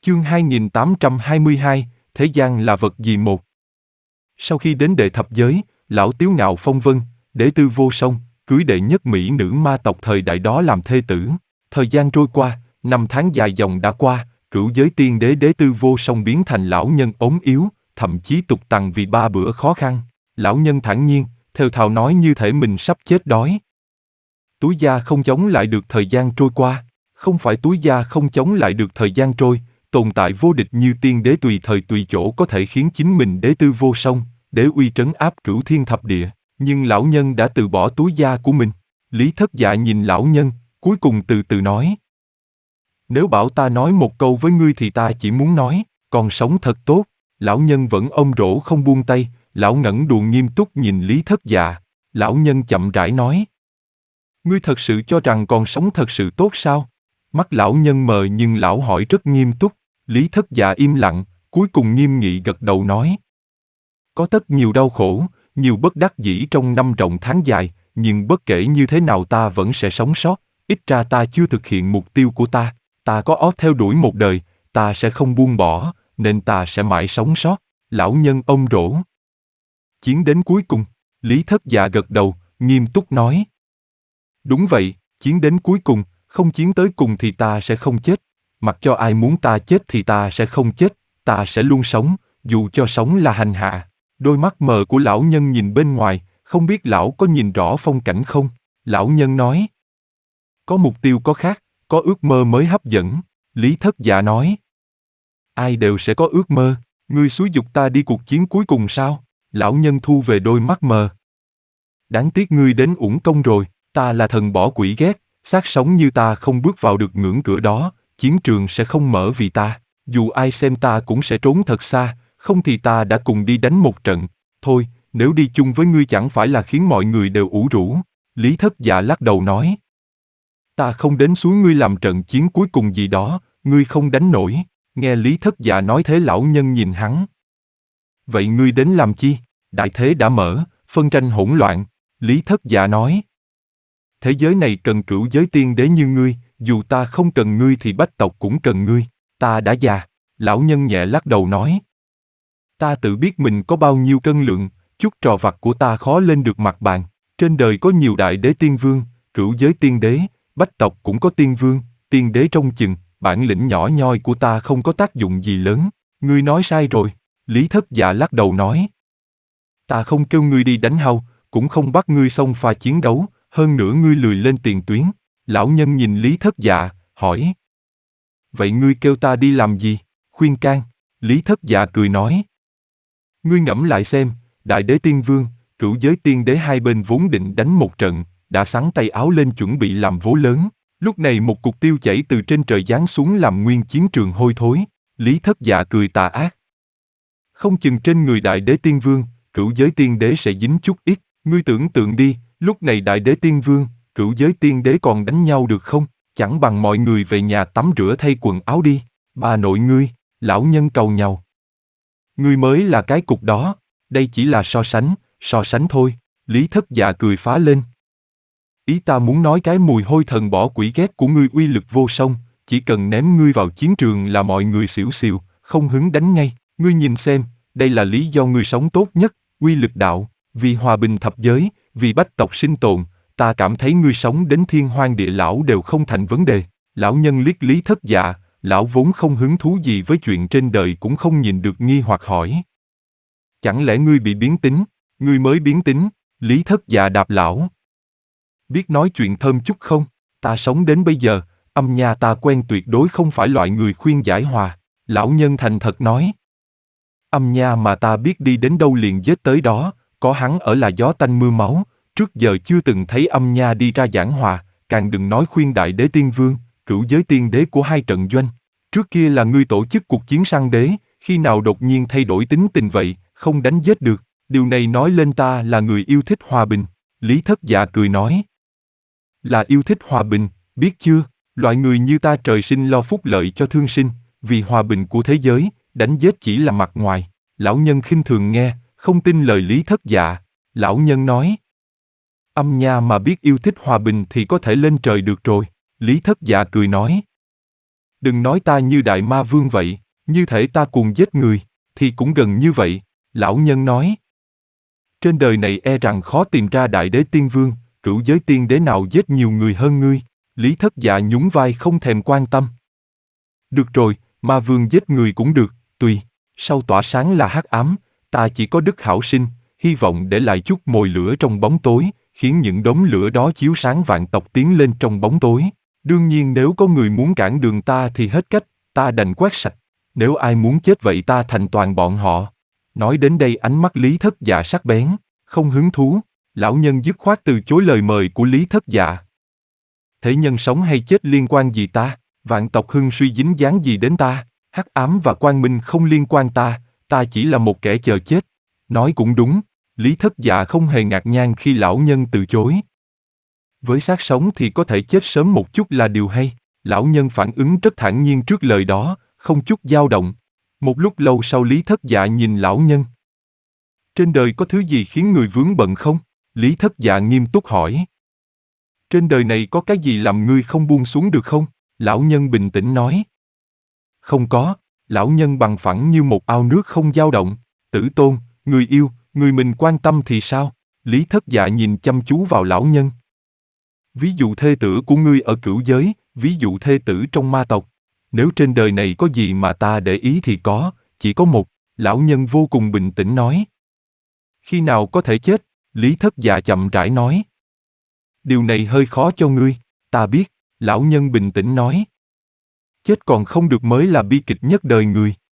Chương 2822, Thế gian là vật gì một. Sau khi đến đệ thập giới, lão Tiếu Ngạo phong vân, đế tư vô song, cưới đệ nhất mỹ nữ ma tộc thời đại đó làm thê tử. Thời gian trôi qua, 5 tháng dài dòng đã qua, cửu giới tiên đế đế tư vô song biến thành lão nhân ốm yếu, thậm chí tục tằn vì 3 bữa khó khăn. Lão nhân thản nhiên, thều thào nói như thể mình sắp chết đói. Túi da không chống lại được thời gian trôi qua, không phải túi da không chống lại được thời gian trôi, tồn tại vô địch như tiên đế tùy thời tùy chỗ có thể khiến chính mình đế tư vô song, đế uy trấn áp cửu thiên thập địa, nhưng lão nhân đã từ bỏ túi da của mình. Lý Thất Dạ nhìn lão nhân, cuối cùng từ từ nói. Nếu bảo ta nói một câu với ngươi thì ta chỉ muốn nói, còn sống thật tốt. Lão nhân vẫn ôm rổ không buông tay, lão ngẩng đầu nghiêm túc nhìn Lý Thất Dạ. Lão nhân chậm rãi nói. Ngươi thật sự cho rằng còn sống thật sự tốt sao? Mắt lão nhân mờ nhưng lão hỏi rất nghiêm túc. Lý Thất Dạ im lặng, cuối cùng nghiêm nghị gật đầu nói. Có tất nhiều đau khổ, nhiều bất đắc dĩ trong năm rộng tháng dài, nhưng bất kể như thế nào ta vẫn sẽ sống sót. Ít ra ta chưa thực hiện mục tiêu của ta. Ta có ót theo đuổi một đời, ta sẽ không buông bỏ, nên ta sẽ mãi sống sót. Lão nhân ôm rổ. Chiến đến cuối cùng, Lý Thất Dạ gật đầu, nghiêm túc nói. Đúng vậy, chiến đến cuối cùng, không chiến tới cùng thì ta sẽ không chết. Mặc cho ai muốn ta chết thì ta sẽ không chết, ta sẽ luôn sống, dù cho sống là hành hạ. Đôi mắt mờ của lão nhân nhìn bên ngoài, không biết lão có nhìn rõ phong cảnh không? Lão nhân nói. Có mục tiêu có khác, có ước mơ mới hấp dẫn. Lý Thất Dạ nói. Ai đều sẽ có ước mơ, ngươi xúi giục ta đi cuộc chiến cuối cùng sao? Lão nhân thu về đôi mắt mờ. Đáng tiếc ngươi đến uổng công rồi, ta là thần bỏ quỷ ghét, xác sống như ta không bước vào được ngưỡng cửa đó, chiến trường sẽ không mở vì ta, dù ai xem ta cũng sẽ trốn thật xa, không thì ta đã cùng đi đánh một trận. Thôi, nếu đi chung với ngươi chẳng phải là khiến mọi người đều ủ rũ. Lý Thất Dạ lắc đầu nói. Ta không đến suối ngươi làm trận chiến cuối cùng gì đó, ngươi không đánh nổi. Nghe Lý Thất Dạ nói thế lão nhân nhìn hắn. Vậy ngươi đến làm chi? Đại thế đã mở, phân tranh hỗn loạn. Lý Thất Dạ nói. Thế giới này cần cửu giới tiên đế như ngươi, dù ta không cần ngươi thì bách tộc cũng cần ngươi. Ta đã già. Lão nhân nhẹ lắc đầu nói. Ta tự biết mình có bao nhiêu cân lượng, chút trò vặt của ta khó lên được mặt bàn. Trên đời có nhiều đại đế tiên vương, cửu giới tiên đế, bách tộc cũng có tiên vương, tiên đế trong chừng, bản lĩnh nhỏ nhoi của ta không có tác dụng gì lớn. Ngươi nói sai rồi. Lý Thất Dạ lắc đầu nói. Ta không kêu ngươi đi đánh hau, cũng không bắt ngươi xông pha chiến đấu, hơn nữa ngươi lười lên tiền tuyến. Lão nhân nhìn Lý Thất Dạ, hỏi. Vậy ngươi kêu ta đi làm gì? Khuyên can. Lý Thất Dạ cười nói. Ngươi ngẫm lại xem, đại đế tiên vương, cửu giới tiên đế hai bên vốn định đánh một trận, đã xắn tay áo lên chuẩn bị làm vố lớn. Lúc này một cục tiêu chảy từ trên trời giáng xuống làm nguyên chiến trường hôi thối. Lý Thất Dạ cười tà ác. Không chừng trên người đại đế tiên vương, cửu giới tiên đế sẽ dính chút ít. Ngươi tưởng tượng đi, lúc này đại đế tiên vương, cửu giới tiên đế còn đánh nhau được không? Chẳng bằng mọi người về nhà tắm rửa thay quần áo đi. Bà nội ngươi, lão nhân cầu nhau. Ngươi mới là cái cục đó, đây chỉ là so sánh thôi. Lý Thất Dạ cười phá lên. Ý ta muốn nói cái mùi hôi thần bỏ quỷ ghét của ngươi uy lực vô song, chỉ cần ném ngươi vào chiến trường là mọi người xỉu xìu, không hứng đánh ngay. Ngươi nhìn xem, đây là lý do ngươi sống tốt nhất, uy lực đạo, vì hòa bình thập giới, vì bách tộc sinh tồn, ta cảm thấy ngươi sống đến thiên hoang địa lão đều không thành vấn đề. Lão nhân liếc Lý Thất Dạ, lão vốn không hứng thú gì với chuyện trên đời cũng không nhìn được nghi hoặc hỏi. Chẳng lẽ ngươi bị biến tính? Ngươi mới biến tính. Lý Thất Dạ đáp lão. Biết nói chuyện thơm chút không? Ta sống đến bây giờ, âm nha ta quen tuyệt đối không phải loại người khuyên giải hòa. Lão nhân thành thật nói. Âm nha mà ta biết đi đến đâu liền giết tới đó, có hắn ở là gió tanh mưa máu, trước giờ chưa từng thấy âm nha đi ra giảng hòa, càng đừng nói khuyên đại đế tiên vương, cửu giới tiên đế của hai trận doanh. Trước kia là ngươi tổ chức cuộc chiến săn đế, khi nào đột nhiên thay đổi tính tình vậy, không đánh giết được, điều này nói lên ta là người yêu thích hòa bình. Lý Thất Dạ cười nói. Là yêu thích hòa bình, biết chưa, loại người như ta trời sinh lo phúc lợi cho thương sinh, vì hòa bình của thế giới, đánh giết chỉ là mặt ngoài. Lão nhân khinh thường nghe, không tin lời Lý Thất Dạ. Lão nhân nói. Âm nha mà biết yêu thích hòa bình thì có thể lên trời được rồi. Lý Thất Dạ cười nói. Đừng nói ta như đại ma vương vậy, như thể ta cuồng giết người, thì cũng gần như vậy, lão nhân nói. Trên đời này e rằng khó tìm ra đại đế tiên vương, cửu giới tiên đế nào giết nhiều người hơn ngươi. Lý Thất Dạ nhún vai không thèm quan tâm. Được rồi, ma vương giết người cũng được, tùy. Sau tỏa sáng là hắc ám, ta chỉ có đức hảo sinh, hy vọng để lại chút mồi lửa trong bóng tối, khiến những đốm lửa đó chiếu sáng vạn tộc tiến lên trong bóng tối. Đương nhiên nếu có người muốn cản đường ta thì hết cách, ta đành quét sạch. Nếu ai muốn chết vậy ta thành toàn bọn họ. Nói đến đây ánh mắt Lý Thất Dạ sắc bén, không hứng thú. Lão nhân dứt khoát từ chối lời mời của Lý Thất Dạ. Thế nhân sống hay chết liên quan gì ta? Vạn tộc hưng suy dính dáng gì đến ta? Hắc ám và quang minh không liên quan ta chỉ là một kẻ chờ chết. Nói cũng đúng, Lý Thất Dạ không hề ngạc nhiên khi lão nhân từ chối. Với xác sống thì có thể chết sớm một chút là điều hay. Lão nhân phản ứng rất thản nhiên trước lời đó, không chút dao động. Một lúc lâu sau Lý Thất Dạ nhìn lão nhân. Trên đời có thứ gì khiến người vướng bận không? Lý Thất Dạ nghiêm túc hỏi. Trên đời này có cái gì làm ngươi không buông xuống được không? Lão nhân bình tĩnh nói. Không có, lão nhân bằng phẳng như một ao nước không dao động. Tử Tôn, người yêu, người mình quan tâm thì sao? Lý Thất Dạ nhìn chăm chú vào lão nhân. Ví dụ thê tử của ngươi ở cửu giới, ví dụ thê tử trong ma tộc. Nếu trên đời này có gì mà ta để ý thì có, chỉ có một, lão nhân vô cùng bình tĩnh nói. Khi nào có thể chết? Lý Thất Dạ chậm rãi nói. Điều này hơi khó cho ngươi, ta biết, lão nhân bình tĩnh nói. Chết còn không được mới là bi kịch nhất đời người.